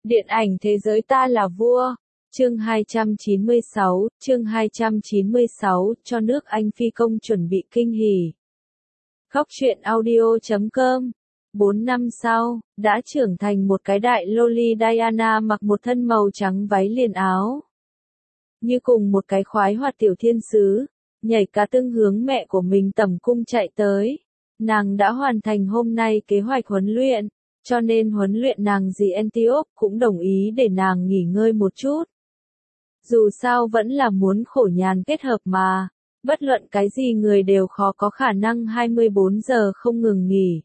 Điện ảnh thế giới ta là vua. Chương 296, cho nước Anh phi công chuẩn bị kinh hỉ. Góc truyện audio.com 4 năm sau, đã trưởng thành một cái đại loli Diana mặc một thân màu trắng váy liền áo. Như cùng một cái khoái hoạt tiểu thiên sứ, nhảy cá tưng hướng mẹ của mình tẩm cung chạy tới. Nàng đã hoàn thành hôm nay kế hoạch huấn luyện, cho nên huấn luyện nàng dì Antioch cũng đồng ý để nàng nghỉ ngơi một chút. Dù sao vẫn là muốn khổ nhàn kết hợp mà, bất luận cái gì người đều khó có khả năng 24 giờ không ngừng nghỉ.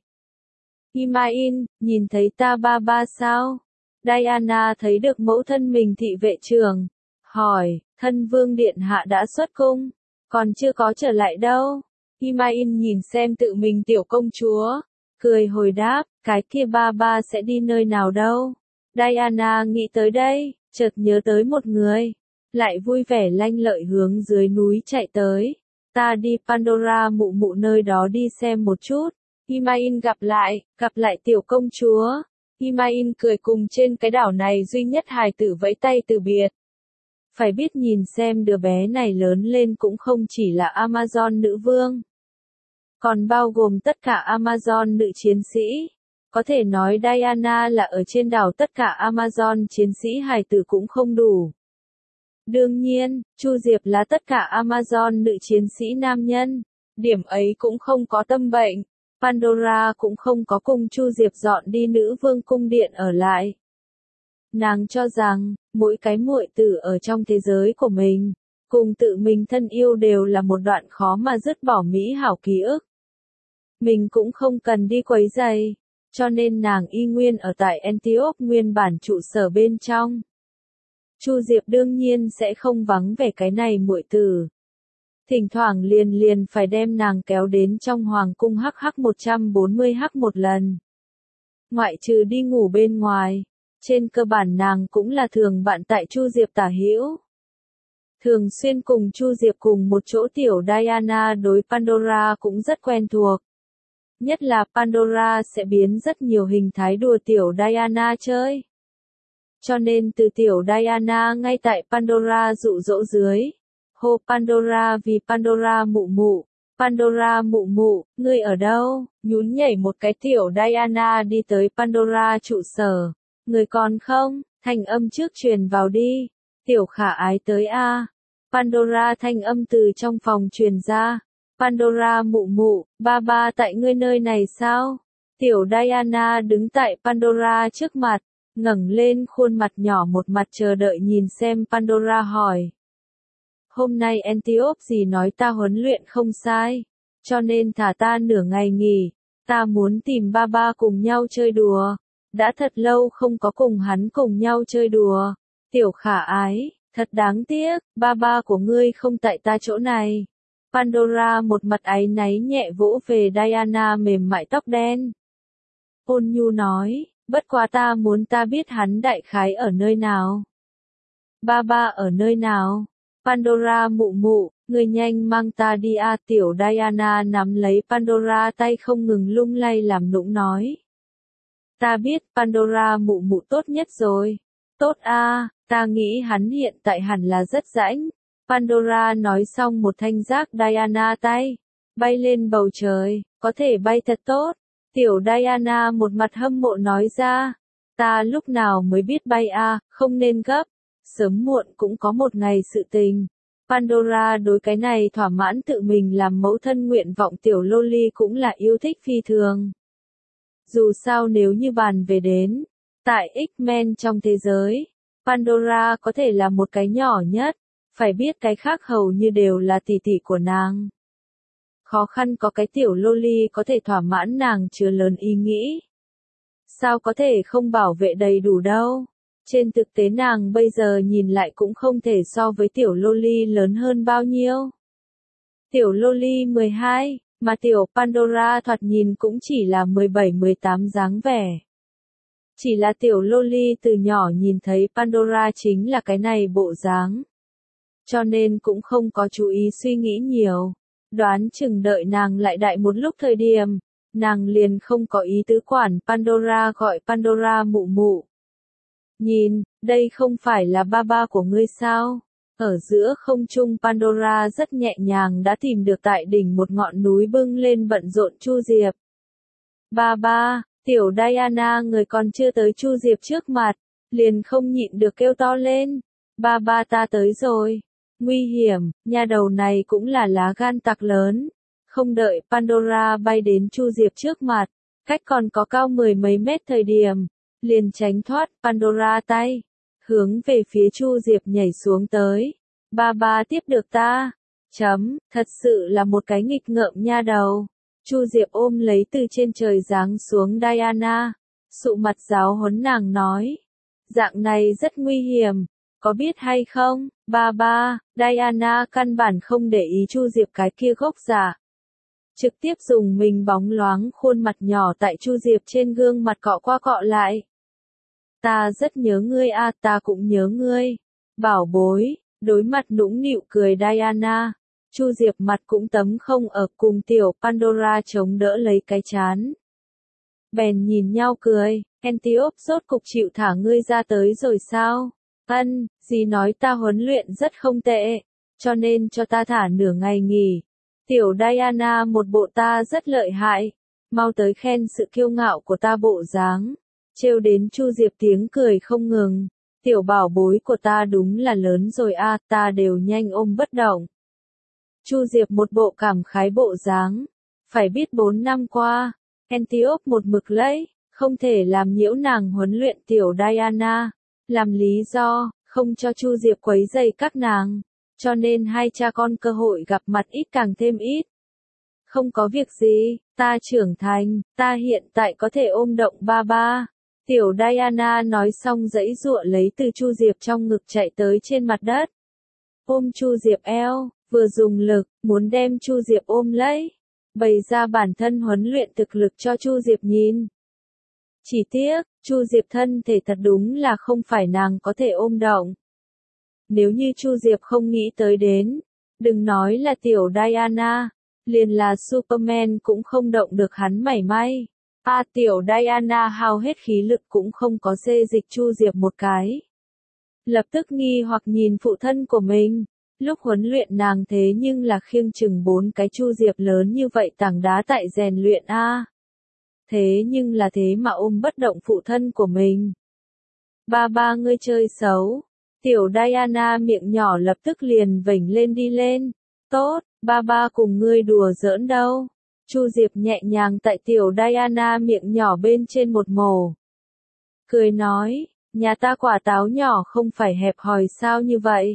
Imain, nhìn thấy ta ba sao? Diana thấy được mẫu thân mình thị vệ trưởng, hỏi, thân vương điện hạ đã xuất cung, còn chưa có trở lại đâu. Imain nhìn xem tự mình tiểu công chúa, cười hồi đáp, cái kia ba sẽ đi nơi nào đâu. Diana nghĩ tới đây, chợt nhớ tới một người, lại vui vẻ lanh lợi hướng dưới núi chạy tới. Ta đi Pandora mụ mụ nơi đó đi xem một chút. Imain gặp lại tiểu công chúa. Imain cười cùng trên cái đảo này duy nhất hài tử vẫy tay từ biệt. Phải biết nhìn xem đứa bé này lớn lên cũng không chỉ là Amazon nữ vương, còn bao gồm tất cả Amazon nữ chiến sĩ. Có thể nói Diana là ở trên đảo tất cả Amazon chiến sĩ hài tử cũng không đủ. Đương nhiên, Chu Diệp là tất cả Amazon nữ chiến sĩ nam nhân. Điểm ấy cũng không có tâm bệnh. Pandora cũng không có cùng Chu Diệp dọn đi nữ vương cung điện ở lại. Nàng cho rằng, mỗi cái muội tử ở trong thế giới của mình, cùng tự mình thân yêu đều là một đoạn khó mà dứt bỏ mỹ hảo ký ức. Mình cũng không cần đi quấy rầy, cho nên nàng y nguyên ở tại Antioch nguyên bản trụ sở bên trong. Chu Diệp đương nhiên sẽ không vắng vẻ cái này muội tử. Thỉnh thoảng liền phải đem nàng kéo đến trong hoàng cung HH 140H một lần. Ngoại trừ đi ngủ bên ngoài, trên cơ bản nàng cũng là thường bạn tại Chu Diệp tả hữu. Thường xuyên cùng Chu Diệp cùng một chỗ tiểu Diana đối Pandora cũng rất quen thuộc. Nhất là Pandora sẽ biến rất nhiều hình thái đùa tiểu Diana chơi. Cho nên từ tiểu Diana ngay tại Pandora dụ dỗ dưới. Hô Pandora vì Pandora mụ mụ, ngươi ở đâu? Nhún nhảy một cái tiểu Diana đi tới Pandora trụ sở. Người còn không? Thanh âm trước truyền vào đi. Tiểu khả ái tới a. Pandora thanh âm từ trong phòng truyền ra. Pandora mụ mụ, ba tại ngươi nơi này sao? Tiểu Diana đứng tại Pandora trước mặt, ngẩng lên khuôn mặt nhỏ một mặt chờ đợi nhìn xem Pandora hỏi. Hôm nay Antioch gì nói ta huấn luyện không sai, cho nên thả ta nửa ngày nghỉ, ta muốn tìm ba cùng nhau chơi đùa. Đã thật lâu không có cùng hắn cùng nhau chơi đùa. Tiểu khả ái, thật đáng tiếc, ba của ngươi không tại ta chỗ này. Pandora một mặt áy náy nhẹ vỗ về Diana mềm mại tóc đen. Ôn nhu nói, bất quá ta muốn ta biết hắn đại khái ở nơi nào. Ba ở nơi nào? Pandora mụ mụ, người nhanh mang ta đi a. Tiểu Diana nắm lấy Pandora tay không ngừng lung lay làm nũng nói. Ta biết Pandora mụ mụ tốt nhất rồi. Tốt a, ta nghĩ hắn hiện tại hẳn là rất rãnh. Pandora nói xong một thanh giác Diana tay, bay lên bầu trời, có thể bay thật tốt. Tiểu Diana một mặt hâm mộ nói ra, ta lúc nào mới biết bay a, không nên gấp, sớm muộn cũng có một ngày sự tình. Pandora đối cái này thỏa mãn tự mình làm mẫu thân nguyện vọng tiểu loli cũng là yêu thích phi thường. Dù sao nếu như bàn về đến, tại X-Men trong thế giới, Pandora có thể là một cái nhỏ nhất, phải biết cái khác hầu như đều là tỷ tỷ của nàng. Khó khăn có cái tiểu loli có thể thỏa mãn nàng chứa lớn ý nghĩ. Sao có thể không bảo vệ đầy đủ đâu. Trên thực tế nàng bây giờ nhìn lại cũng không thể so với tiểu loli lớn hơn bao nhiêu. Tiểu loli 12, mà tiểu Pandora thoạt nhìn cũng chỉ là 17-18 dáng vẻ. Chỉ là tiểu loli từ nhỏ nhìn thấy Pandora chính là cái này bộ dáng. Cho nên cũng không có chú ý suy nghĩ nhiều. Đoán chừng đợi nàng lại đại một lúc thời điểm, nàng liền không có ý tứ quản Pandora gọi Pandora mụ mụ. Nhìn, đây không phải là ba ba của ngươi sao? Ở giữa không trung Pandora rất nhẹ nhàng đã tìm được tại đỉnh một ngọn núi bưng lên bận rộn Chu Diệp. Ba ba, tiểu Diana người còn chưa tới Chu Diệp trước mặt, liền không nhịn được kêu to lên. Ba ba ta tới rồi. Nguy hiểm, nha đầu này cũng là lá gan tặc lớn. Không đợi Pandora bay đến Chu Diệp trước mặt, cách còn có cao 10 mấy mét thời điểm, liền tránh thoát Pandora tay, hướng về phía Chu Diệp nhảy xuống tới. Ba ba tiếp được ta. Thật sự là một cái nghịch ngợm nha đầu. Chu Diệp ôm lấy từ trên trời giáng xuống Diana, sụ mặt giáo huấn nàng nói. Dạng này rất nguy hiểm, có biết hay không? Ba ba, Diana căn bản không để ý Chu Diệp cái kia gốc giả. Trực tiếp dùng mình bóng loáng khuôn mặt nhỏ tại Chu Diệp trên gương mặt cọ qua cọ lại. Ta rất nhớ ngươi a, ta cũng nhớ ngươi. Bảo bối, đối mặt nũng nịu cười Diana. Chu Diệp mặt cũng tấm không ở cùng tiểu Pandora chống đỡ lấy cái chán. Bèn nhìn nhau cười, Antiope rốt cục chịu thả ngươi ra tới rồi sao? Dì nói ta huấn luyện rất không tệ, cho nên cho ta thả nửa ngày nghỉ. Tiểu Diana một bộ ta rất lợi hại, mau tới khen sự kiêu ngạo của ta bộ dáng. Trêu đến Chu Diệp tiếng cười không ngừng. Tiểu bảo bối của ta đúng là lớn rồi a, ta đều nhanh ôm bất động. Chu Diệp một bộ cảm khái bộ dáng. Phải biết 4 năm qua, Antiope một mực lấy, không thể làm nhiễu nàng huấn luyện tiểu Diana. Làm lý do, không cho Chu Diệp quấy rầy các nàng. Cho nên hai cha con cơ hội gặp mặt ít càng thêm ít. Không có việc gì, ta trưởng thành, ta hiện tại có thể ôm động ba ba. Tiểu Diana nói xong giãy giụa lấy từ Chu Diệp trong ngực chạy tới trên mặt đất. Ôm Chu Diệp eo, vừa dùng lực, muốn đem Chu Diệp ôm lấy. Bày ra bản thân huấn luyện thực lực cho Chu Diệp nhìn. Chỉ tiếc, Chu Diệp thân thể thật đúng là không phải nàng có thể ôm động. Nếu như Chu Diệp không nghĩ tới đến, đừng nói là tiểu Diana, liền là Superman cũng không động được hắn mảy may. Tiểu Diana hao hết khí lực cũng không có xê dịch Chu Diệp một cái. Lập tức nghi hoặc nhìn phụ thân của mình, lúc huấn luyện nàng thế nhưng là khiêng chừng 4 cái Chu Diệp lớn như vậy tảng đá tại rèn luyện a. Thế nhưng là thế mà ôm bất động phụ thân của mình. Ba ba ngươi chơi xấu. Tiểu Diana miệng nhỏ lập tức liền vểnh lên đi lên. Tốt, ba ba cùng ngươi đùa giỡn đâu. Chu Diệp nhẹ nhàng tại tiểu Diana miệng nhỏ bên trên một mổ. Cười nói, nhà ta quả táo nhỏ không phải hẹp hòi sao như vậy.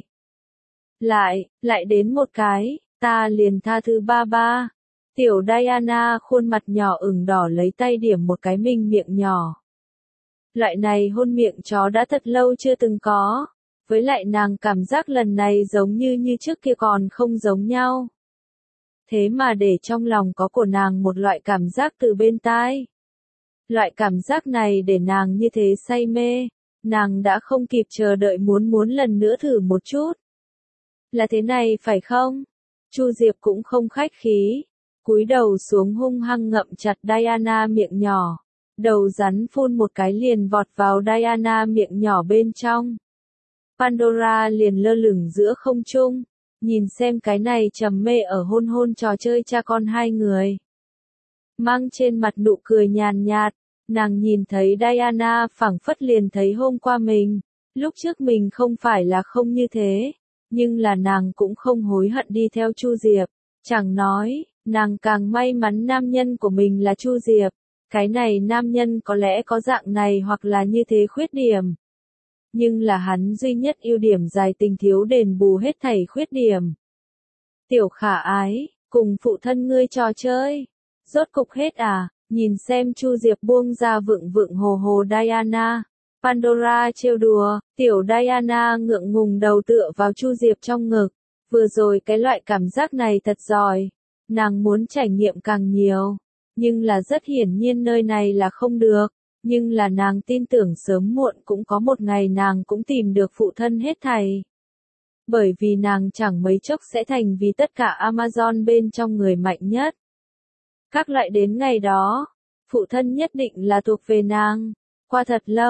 Lại đến một cái, ta liền tha thứ ba ba. Tiểu Diana khuôn mặt nhỏ ửng đỏ lấy tay điểm một cái mình miệng nhỏ. Loại này hôn miệng chó đã thật lâu chưa từng có. Với lại nàng cảm giác lần này giống như trước kia còn không giống nhau. Thế mà để trong lòng có của nàng một loại cảm giác từ bên tai. Loại cảm giác này để nàng như thế say mê, nàng đã không kịp chờ đợi muốn lần nữa thử một chút. Là thế này phải không? Chu Diệp cũng không khách khí, cúi đầu xuống hung hăng ngậm chặt Diana miệng nhỏ. Đầu rắn phun một cái liền vọt vào Diana miệng nhỏ bên trong. Pandora liền lơ lửng giữa không trung, nhìn xem cái này trầm mê ở hôn trò chơi cha con hai người. Mang trên mặt nụ cười nhàn nhạt, nàng nhìn thấy Diana phảng phất liền thấy hôm qua mình, lúc trước mình không phải là không như thế, nhưng là nàng cũng không hối hận đi theo Chu Diệp, chẳng nói, nàng càng may mắn nam nhân của mình là Chu Diệp, cái này nam nhân có lẽ có dạng này hoặc là như thế khuyết điểm. Nhưng là hắn duy nhất ưu điểm dài tình thiếu đền bù hết thảy khuyết điểm. Tiểu khả ái, cùng phụ thân ngươi trò chơi. Rốt cục hết à, nhìn xem Chu Diệp buông ra vựng hồ Diana. Pandora trêu đùa, tiểu Diana ngượng ngùng đầu tựa vào Chu Diệp trong ngực. Vừa rồi cái loại cảm giác này thật giỏi. Nàng muốn trải nghiệm càng nhiều. Nhưng là rất hiển nhiên nơi này là không được. Nhưng là nàng tin tưởng sớm muộn cũng có một ngày nàng cũng tìm được phụ thân hết thảy. Bởi vì nàng chẳng mấy chốc sẽ thành vì tất cả Amazon bên trong người mạnh nhất. Các loại đến ngày đó, phụ thân nhất định là thuộc về nàng. Qua thật lâu,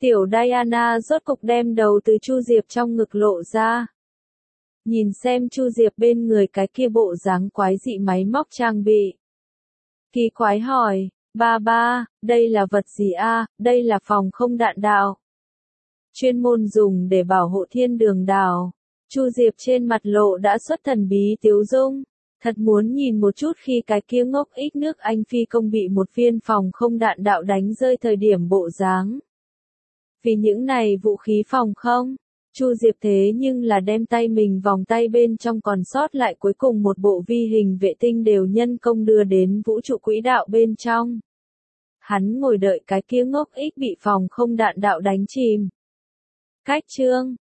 Tiểu Diana rốt cục đem đầu từ Chu Diệp trong ngực lộ ra. Nhìn xem Chu Diệp bên người cái kia bộ dáng quái dị máy móc trang bị. Kỳ quái hỏi, ba, đây là vật gì a? Đây là phòng không đạn đạo. Chuyên môn dùng để bảo hộ thiên đường đảo. Chu Diệp trên mặt lộ đã xuất thần bí tiếu dung. Thật muốn nhìn một chút khi cái kia ngốc ích nước Anh phi công bị một viên phòng không đạn đạo đánh rơi thời điểm bộ dáng. Vì những này vũ khí phòng không, Chu Diệp thế nhưng là đem tay mình vòng tay bên trong còn sót lại cuối cùng một bộ vi hình vệ tinh đều nhân công đưa đến vũ trụ quỹ đạo bên trong. Hắn ngồi đợi cái kia ngốc ích bị phòng không đạn đạo đánh chìm. Cách chương